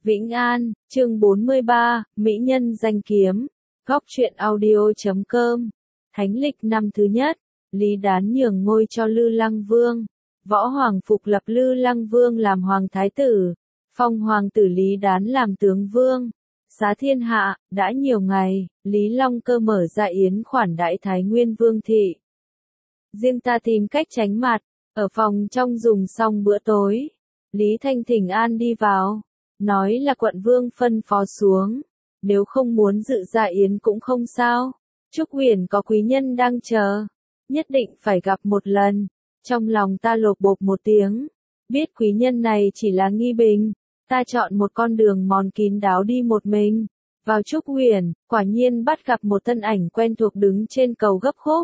Vĩnh An, chương 43, Mỹ nhân danh kiếm, góc truyện audio.com. Thánh lịch năm thứ nhất, Lý Đán nhường ngôi cho Lư Lăng Vương. Võ Hoàng phục lập Lư Lăng Vương làm Hoàng Thái Tử, phong Hoàng tử Lý Đán làm Tướng Vương. Xá thiên hạ, đã nhiều ngày, Lý Long Cơ mở ra yến khoản đãi Thái Nguyên Vương thị. Riêng ta tìm cách tránh mặt, ở phòng trong dùng xong bữa tối. Lý Thanh thỉnh an đi vào, nói là quận vương phân phó xuống, nếu không muốn dự dạ yến cũng không sao. Trúc Uyển có quý nhân đang chờ, nhất định phải gặp một lần. Trong lòng ta lột bột một tiếng, biết quý nhân này chỉ là nghi bình, ta chọn một con đường mòn kín đáo đi một mình. Vào Trúc Uyển, quả nhiên bắt gặp một thân ảnh quen thuộc đứng trên cầu gấp khúc.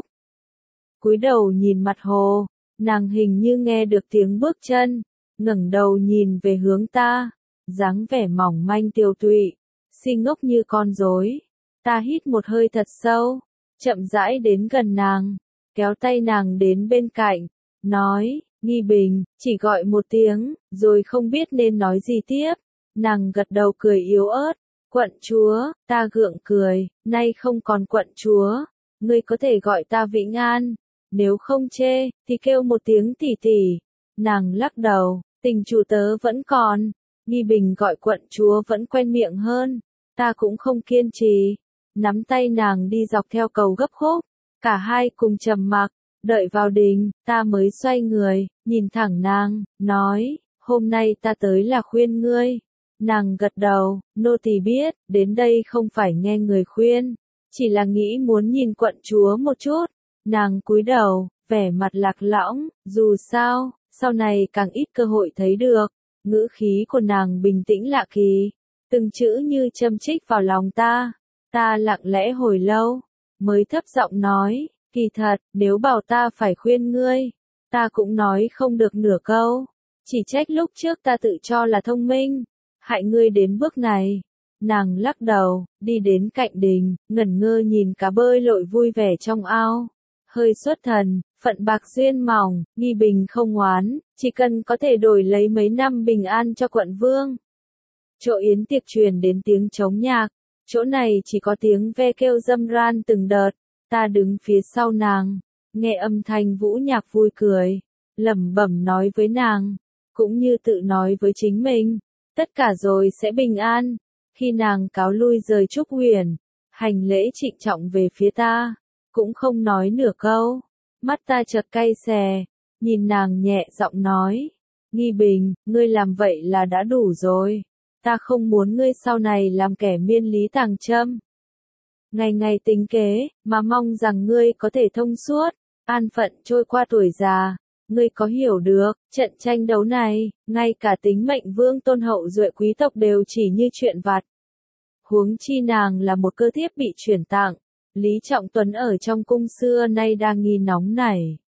Cúi đầu nhìn mặt hồ, nàng hình như nghe được tiếng bước chân, ngẩng đầu nhìn về hướng ta, dáng vẻ mỏng manh tiều tụy, si ngốc như con rối. Ta hít một hơi thật sâu, chậm rãi đến gần nàng, kéo tay nàng đến bên cạnh, nói, Nghi Bình, chỉ gọi một tiếng, rồi không biết nên nói gì tiếp. Nàng gật đầu cười yếu ớt, quận chúa. Ta gượng cười, nay không còn quận chúa, ngươi có thể gọi ta Vĩnh An, nếu không chê, thì kêu một tiếng tỷ tỷ. Nàng lắc đầu, tình chủ tớ vẫn còn. Nghi Bình gọi quận chúa vẫn quen miệng hơn, ta cũng không kiên trì, nắm tay nàng đi dọc theo cầu gấp khúc, cả hai cùng trầm mặc, đợi vào đình, ta mới xoay người, nhìn thẳng nàng, nói, hôm nay ta tới là khuyên ngươi. Nàng gật đầu, nô tỳ biết, đến đây không phải nghe người khuyên, chỉ là nghĩ muốn nhìn quận chúa một chút. Nàng cúi đầu, vẻ mặt lạc lõng, dù sao, sau này càng ít cơ hội thấy được. Ngữ khí của nàng bình tĩnh lạ kỳ, từng chữ như châm chích vào lòng ta. Ta lặng lẽ hồi lâu, mới thấp giọng nói, kỳ thật, nếu bảo ta phải khuyên ngươi, ta cũng nói không được nửa câu. Chỉ trách lúc trước ta tự cho là thông minh, hại ngươi đến bước này. Nàng lắc đầu, đi đến cạnh đình, ngẩn ngơ nhìn cá bơi lội vui vẻ trong ao. Hơi xuất thần, phận bạc duyên mỏng, Nghi Bình không oán, chỉ cần có thể đổi lấy mấy năm bình an cho quận vương. Chỗ yến tiệc truyền đến tiếng trống nhạc, chỗ này chỉ có tiếng ve kêu râm ran từng đợt. Ta đứng phía sau nàng, nghe âm thanh vũ nhạc vui cười, lẩm bẩm nói với nàng, cũng như tự nói với chính mình, tất cả rồi sẽ bình an. Khi nàng cáo lui rời Trúc Uyển, hành lễ trịnh trọng về phía ta, cũng không nói nửa câu. Mắt ta chợt cay xè, nhìn nàng nhẹ giọng nói, Nghi Bình, ngươi làm vậy là đã đủ rồi, ta không muốn ngươi sau này làm kẻ miên lý tàng châm. Ngày ngày tính kế, mà mong rằng ngươi có thể thông suốt, an phận trôi qua tuổi già. Ngươi có hiểu được, trận tranh đấu này, ngay cả tính mệnh vương tôn hậu duệ quý tộc đều chỉ như chuyện vặt. Huống chi nàng là một cơ thiếp bị chuyển tặng. Lý Trọng Tuấn ở trong cung xưa nay đang nghi nóng nảy.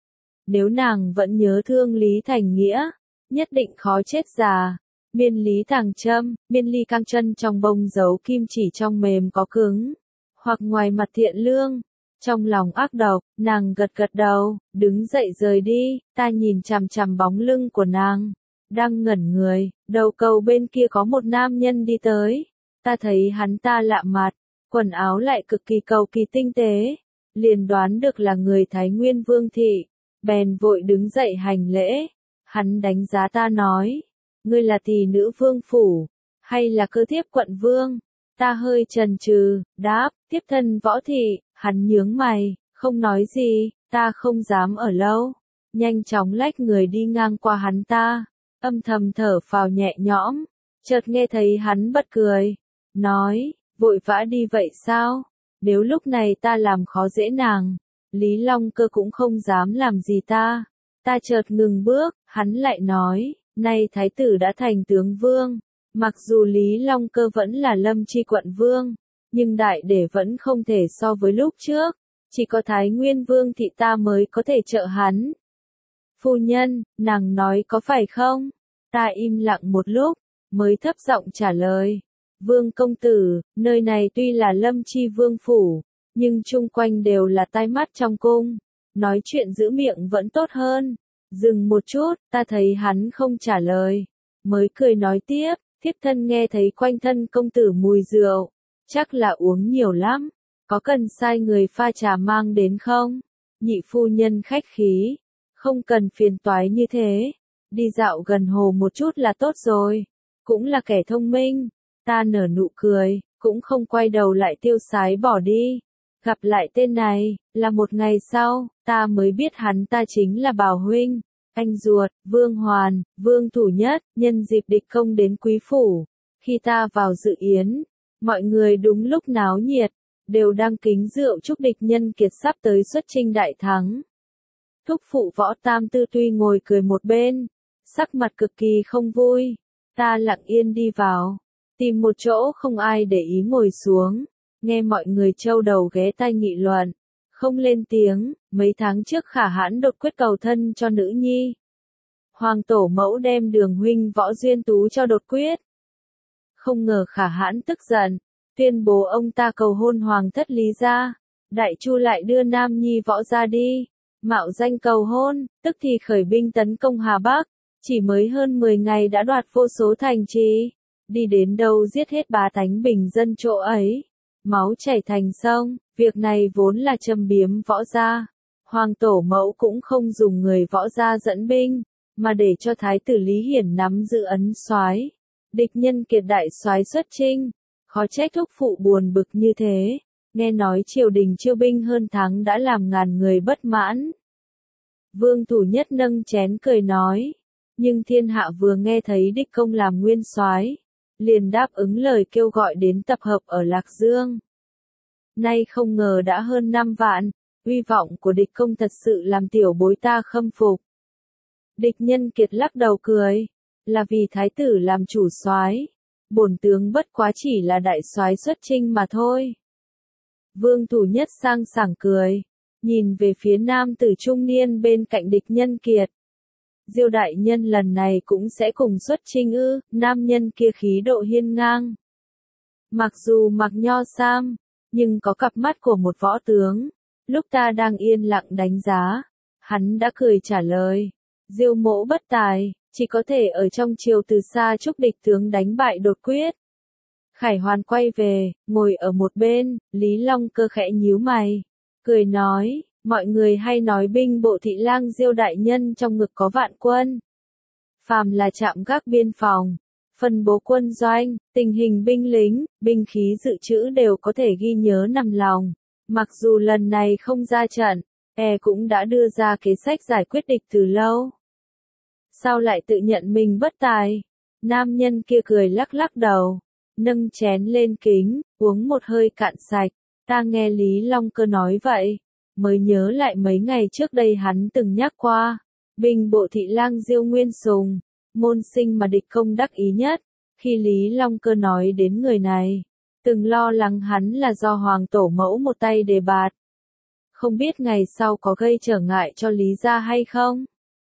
Nếu nàng vẫn nhớ thương Lý Thành Nghĩa, nhất định khó chết già. Miên lý tàng châm, miên ly căng chân trong bông giấu kim chỉ trong mềm có cứng, hoặc ngoài mặt thiện lương, trong lòng ác độc. Nàng gật gật đầu, đứng dậy rời đi. Ta nhìn chằm chằm bóng lưng của nàng, đang ngẩn người. Đầu cầu bên kia có một nam nhân đi tới, ta thấy hắn ta lạ mặt, quần áo lại cực kỳ cầu kỳ tinh tế, liền đoán được là người Thái Nguyên Vương thị, bèn vội đứng dậy hành lễ. Hắn đánh giá ta nói, ngươi là tỷ nữ vương phủ, hay là cơ thiếp quận vương? Ta hơi chần chừ, đáp, tiếp thân võ thị. Hắn nhướng mày, không nói gì. Ta không dám ở lâu, nhanh chóng lách người đi ngang qua hắn ta, âm thầm thở phào nhẹ nhõm. Chợt nghe thấy hắn bật cười, nói, vội vã đi vậy sao? Nếu lúc này ta làm khó dễ nàng, Lý Long Cơ cũng không dám làm gì ta. Ta chợt ngừng bước, hắn lại nói, nay thái tử đã thành tướng vương, mặc dù Lý Long Cơ vẫn là lâm chi quận vương, nhưng đại để vẫn không thể so với lúc trước, chỉ có Thái Nguyên Vương thị ta mới có thể trợ hắn. Phu nhân, nàng nói có phải không? Ta im lặng một lúc, mới thấp giọng trả lời. Vương công tử, nơi này tuy là lâm chi vương phủ, nhưng chung quanh đều là tai mắt trong cung, nói chuyện giữ miệng vẫn tốt hơn. Dừng một chút, ta thấy hắn không trả lời, mới cười nói tiếp, Thiếp thân nghe thấy quanh thân công tử mùi rượu, chắc là uống nhiều lắm, có cần sai người pha trà mang đến không? Nhị phu nhân khách khí, không cần phiền toái như thế, đi dạo gần hồ một chút là tốt rồi, cũng là kẻ thông minh. Ta nở nụ cười, cũng không quay đầu lại tiêu sái bỏ đi. Gặp lại tên này, là một ngày sau, ta mới biết hắn ta chính là Bảo huynh, anh ruột, Vương Hoàn, Vương Thủ Nhất, nhân dịp địch công đến quý phủ. Khi ta vào dự yến, mọi người đúng lúc náo nhiệt, đều đang kính rượu chúc địch nhân kiệt sắp tới xuất chinh đại thắng. Thúc phụ Võ Tam Tư tuy ngồi cười một bên, sắc mặt cực kỳ không vui, ta lặng yên đi vào, tìm một chỗ không ai để ý ngồi xuống, nghe mọi người trâu đầu ghé tai nghị luận, không lên tiếng. Mấy tháng trước Khả Hãn đột quyết cầu thân cho nữ nhi. Hoàng tổ mẫu đem Đường huynh Võ Duyên Tú cho đột quyết. Không ngờ Khả Hãn tức giận, tuyên bố ông ta cầu hôn hoàng thất Lý gia. Đại Chu lại đưa nam nhi Võ gia đi, mạo danh cầu hôn, tức thì khởi binh tấn công Hà Bắc, chỉ mới hơn 10 ngày đã đoạt vô số thành trì, đi đến đâu giết hết bá tánh bình dân chỗ ấy, máu chảy thành sông. Việc này vốn là châm biếm Võ gia. Hoàng tổ mẫu cũng không dùng người Võ gia dẫn binh, mà để cho thái tử Lý Hiển nắm giữ ấn soái. Địch nhân kiệt đại soái xuất chinh, khó trách thúc phụ buồn bực như thế. Nghe nói triều đình chiêu binh hơn tháng đã làm ngàn người bất mãn. Vương Thủ Nhất nâng chén cười nói, nhưng thiên hạ vừa nghe thấy địch công làm nguyên soái, liền đáp ứng lời kêu gọi đến tập hợp ở Lạc Dương. Nay không ngờ đã hơn 5 vạn, uy vọng của địch công thật sự làm tiểu bối ta khâm phục. Địch nhân kiệt lắc đầu cười, là vì thái tử làm chủ soái, bổn tướng bất quá chỉ là đại soái xuất chinh mà thôi. Vương Thủ Nhất sang sảng cười, nhìn về phía nam tử trung niên bên cạnh địch nhân kiệt. Diêu đại nhân lần này cũng sẽ cùng xuất chinh ư? Nam nhân kia khí độ hiên ngang. Mặc dù mặc nho sam, nhưng có cặp mắt của một võ tướng. Lúc ta đang yên lặng đánh giá, hắn đã cười trả lời, Diêu mỗ bất tài, chỉ có thể ở trong triều từ xa chúc địch tướng đánh bại đột quyết. Khải Hoàn quay về, ngồi ở một bên, Lý Long Cơ khẽ nhíu mày, cười nói, mọi người hay nói binh bộ thị lang Diêu đại nhân trong ngực có vạn quân. Phàm là trạm gác biên phòng, phân bố quân doanh, tình hình binh lính, binh khí dự trữ đều có thể ghi nhớ nằm lòng. Mặc dù lần này không ra trận, cũng đã đưa ra kế sách giải quyết địch từ lâu. Sao lại tự nhận mình bất tài? Nam nhân kia cười lắc lắc đầu, nâng chén lên kính, uống một hơi cạn sạch. Ta nghe Lý Long Cơ nói vậy, mới nhớ lại mấy ngày trước đây hắn từng nhắc qua, binh bộ thị lang Diêu Nguyên Sùng, môn sinh mà địch công đắc ý nhất. Khi Lý Long Cơ nói đến người này, từng lo lắng hắn là do hoàng tổ mẫu một tay đề bạt. Không biết ngày sau có gây trở ngại cho Lý gia hay không?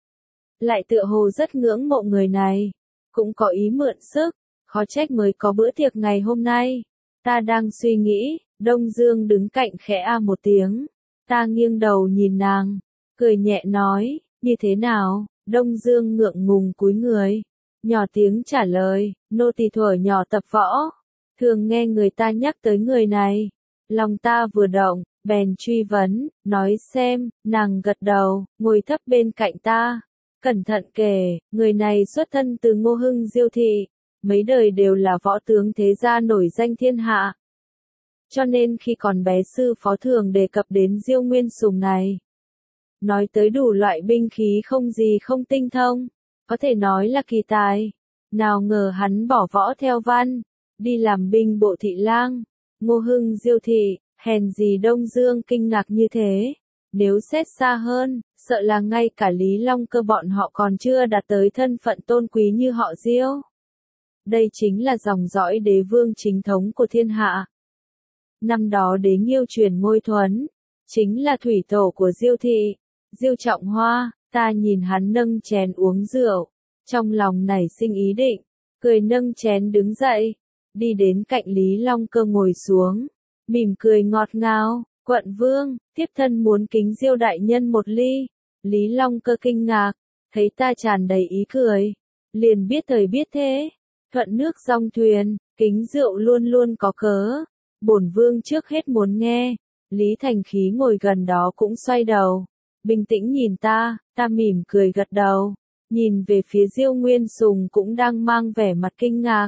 Lại tựa hồ rất ngưỡng mộ người này, cũng có ý mượn sức, khó trách mới có bữa tiệc ngày hôm nay. Ta đang suy nghĩ, Đông Dương đứng cạnh khẽ một tiếng. Ta nghiêng đầu nhìn nàng, cười nhẹ nói, như thế nào? Đông Dương ngượng ngùng cúi người, nhỏ tiếng trả lời, nô tỳ thuở nhỏ tập võ, thường nghe người ta nhắc tới người này. Lòng ta vừa động, bèn truy vấn, nói xem. Nàng gật đầu, ngồi thấp bên cạnh ta, cẩn thận kể, người này xuất thân từ Ngô Hưng Diêu thị, mấy đời đều là võ tướng thế gia nổi danh thiên hạ. Cho nên khi còn bé sư phó thường đề cập đến Diêu Nguyên Sùng này, nói tới đủ loại binh khí không gì không tinh thông, có thể nói là kỳ tài. Nào ngờ hắn bỏ võ theo văn, đi làm binh bộ thị lang, Ngô Hưng Diêu thị, hèn gì Đông Dương kinh ngạc như thế. Nếu xét xa hơn, sợ là ngay cả Lý Long Cơ bọn họ còn chưa đạt tới thân phận tôn quý như họ Diêu. Đây chính là dòng dõi đế vương chính thống của thiên hạ. Năm đó đế Nghiêu truyền ngôi Thuấn, chính là thủy tổ của Diêu thị, Diêu Trọng Hoa. Ta nhìn hắn nâng chén uống rượu, trong lòng nảy sinh ý định, cười nâng chén đứng dậy, đi đến cạnh Lý Long Cơ ngồi xuống, mỉm cười ngọt ngào, quận vương, tiếp thân muốn kính Diêu đại nhân một ly. Lý Long Cơ kinh ngạc, thấy ta tràn đầy ý cười, liền biết thời biết thế, thuận nước dong thuyền, kính rượu luôn luôn có cớ. Bổn vương trước hết muốn nghe. Lý Thành Khí ngồi gần đó cũng xoay đầu, bình tĩnh nhìn ta mỉm cười gật đầu, nhìn về phía Diêu Nguyên Sùng cũng đang mang vẻ mặt kinh ngạc.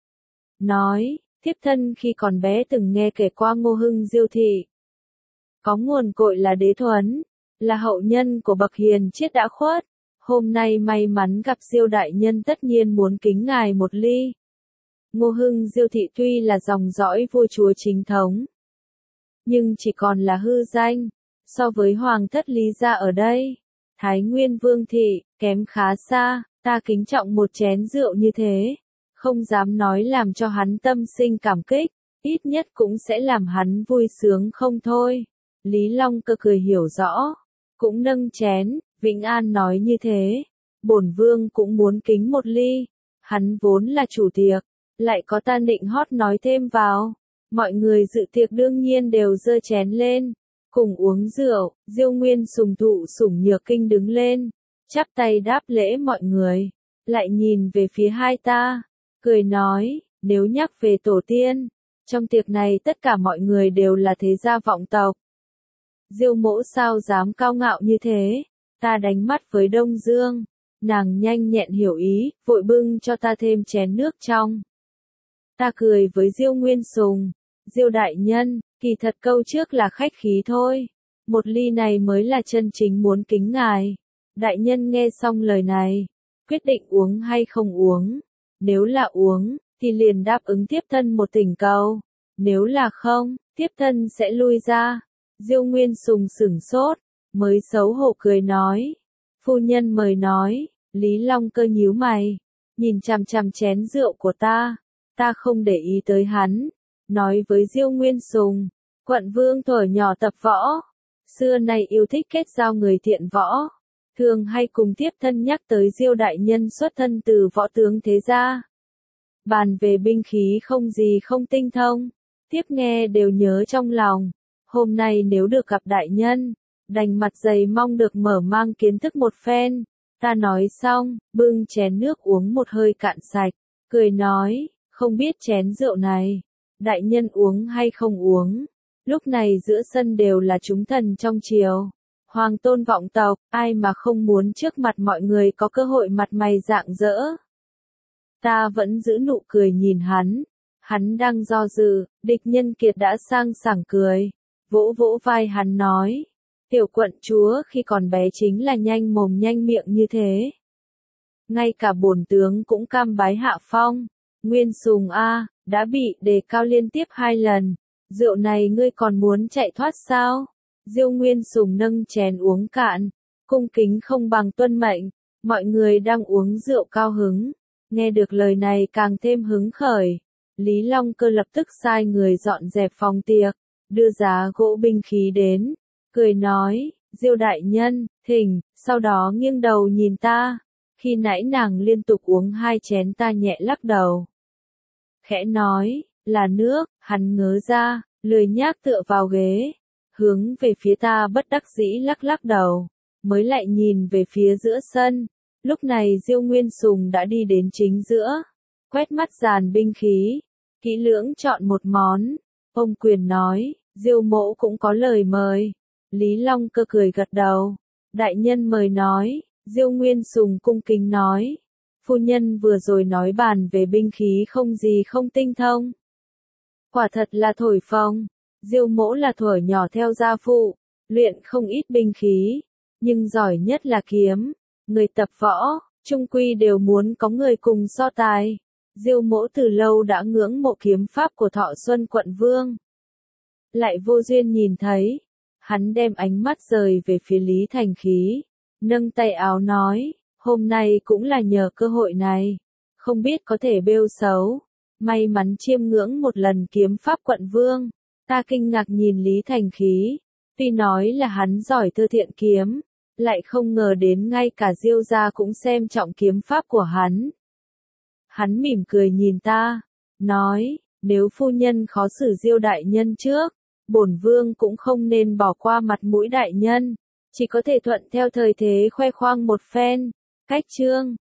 Nói, thiếp thân khi còn bé từng nghe kể qua Ngô Hưng Diêu thị. Có nguồn cội là đế thuấn, là hậu nhân của bậc hiền triết đã khuất. Hôm nay may mắn gặp Diêu đại nhân tất nhiên muốn kính ngài một ly. Ngô Hưng Diêu thị tuy là dòng dõi vua chúa chính thống, nhưng chỉ còn là hư danh, so với hoàng thất Lý gia ở đây, Thái Nguyên Vương thị, kém khá xa, ta kính trọng một chén rượu như thế, không dám nói làm cho hắn tâm sinh cảm kích, ít nhất cũng sẽ làm hắn vui sướng không thôi. Lý Long Cơ cười hiểu rõ, cũng nâng chén, Vĩnh An nói như thế, bổn vương cũng muốn kính một ly, hắn vốn là chủ tiệc, lại có ta nịnh hót nói thêm vào. Mọi người dự tiệc đương nhiên đều giơ chén lên, cùng uống rượu. Diêu Nguyên Sùng thụ sủng nhược kinh đứng lên, chắp tay đáp lễ mọi người, lại nhìn về phía hai ta, cười nói, nếu nhắc về tổ tiên, trong tiệc này tất cả mọi người đều là thế gia vọng tộc. Diêu mỗ sao dám cao ngạo như thế, ta đánh mắt với Đông Dương, nàng nhanh nhẹn hiểu ý, vội bưng cho ta thêm chén nước trong. Ta cười với Diêu Nguyên Sùng, Diêu đại nhân, kỳ thật câu trước là khách khí thôi, một ly này mới là chân chính muốn kính ngài. Đại nhân nghe xong lời này, quyết định uống hay không uống, nếu là uống, thì liền đáp ứng tiếp thân một thỉnh cầu, nếu là không, tiếp thân sẽ lui ra. Diêu Nguyên Sùng sửng sốt, mới xấu hổ cười nói, phu nhân mời nói. Lý Long Cơ nhíu mày, nhìn chằm chằm chén rượu của ta không để ý tới hắn, nói với Diêu Nguyên Sùng, quận vương thuở nhỏ tập võ, xưa nay yêu thích kết giao người thiện võ, thường hay cùng tiếp thân nhắc tới Diêu đại nhân xuất thân từ võ tướng thế gia. Bàn về binh khí không gì không tinh thông, tiếp nghe đều nhớ trong lòng, hôm nay nếu được gặp đại nhân, đành mặt dày mong được mở mang kiến thức một phen. Ta nói xong, bưng chén nước uống một hơi cạn sạch, cười nói, không biết chén rượu này, đại nhân uống hay không uống. Lúc này giữa sân đều là chúng thần trong triều, hoàng tôn vọng tộc, ai mà không muốn trước mặt mọi người có cơ hội mặt mày rạng rỡ. Ta vẫn giữ nụ cười nhìn hắn đang do dự, Địch Nhân Kiệt đã sang sảng cười, vỗ vỗ vai hắn nói, tiểu quận chúa khi còn bé chính là nhanh mồm nhanh miệng như thế. Ngay cả bổn tướng cũng cam bái hạ phong, Nguyên Sùng a, đã bị đề cao liên tiếp 2 lần, rượu này ngươi còn muốn chạy thoát sao? Diêu Nguyên Sùng nâng chén uống cạn, cung kính không bằng tuân mệnh, mọi người đang uống rượu cao hứng, nghe được lời này càng thêm hứng khởi. Lý Long Cơ lập tức sai người dọn dẹp phòng tiệc, đưa giá gỗ binh khí đến, cười nói, Diêu đại nhân, thỉnh, sau đó nghiêng đầu nhìn ta, khi nãy nàng liên tục uống 2 chén ta nhẹ lắc đầu. Khẽ nói, là nước, hắn ngớ ra, lười nhác tựa vào ghế, hướng về phía ta bất đắc dĩ lắc lắc đầu, mới lại nhìn về phía giữa sân. Lúc này Diêu Nguyên Sùng đã đi đến chính giữa, quét mắt dàn binh khí, kỹ lưỡng chọn một món. Ông Quyền nói, Diêu mỗ cũng có lời mời. Lý Long Cơ cười gật đầu, đại nhân mời nói. Diêu Nguyên Sùng cung kính nói, phu nhân vừa rồi nói bàn về binh khí không gì không tinh thông. Quả thật là thổi phồng, Diêu mỗ là thuở nhỏ theo gia phụ, luyện không ít binh khí, nhưng giỏi nhất là kiếm. Người tập võ, chung quy đều muốn có người cùng so tài. Diêu mỗ từ lâu đã ngưỡng mộ kiếm pháp của Thọ Xuân quận vương. Lại vô duyên nhìn thấy, hắn đem ánh mắt rời về phía Lý Thành Khí, nâng tay áo nói, hôm nay cũng là nhờ cơ hội này, không biết có thể bêu xấu, may mắn chiêm ngưỡng một lần kiếm pháp quận vương. Ta kinh ngạc nhìn Lý Thành Khí, tuy nói là hắn giỏi thơ thiện kiếm, lại không ngờ đến ngay cả Diêu gia cũng xem trọng kiếm pháp của hắn. Hắn mỉm cười nhìn ta, nói, nếu phu nhân khó xử Diêu đại nhân trước, bổn vương cũng không nên bỏ qua mặt mũi đại nhân, chỉ có thể thuận theo thời thế khoe khoang một phen. Cách chương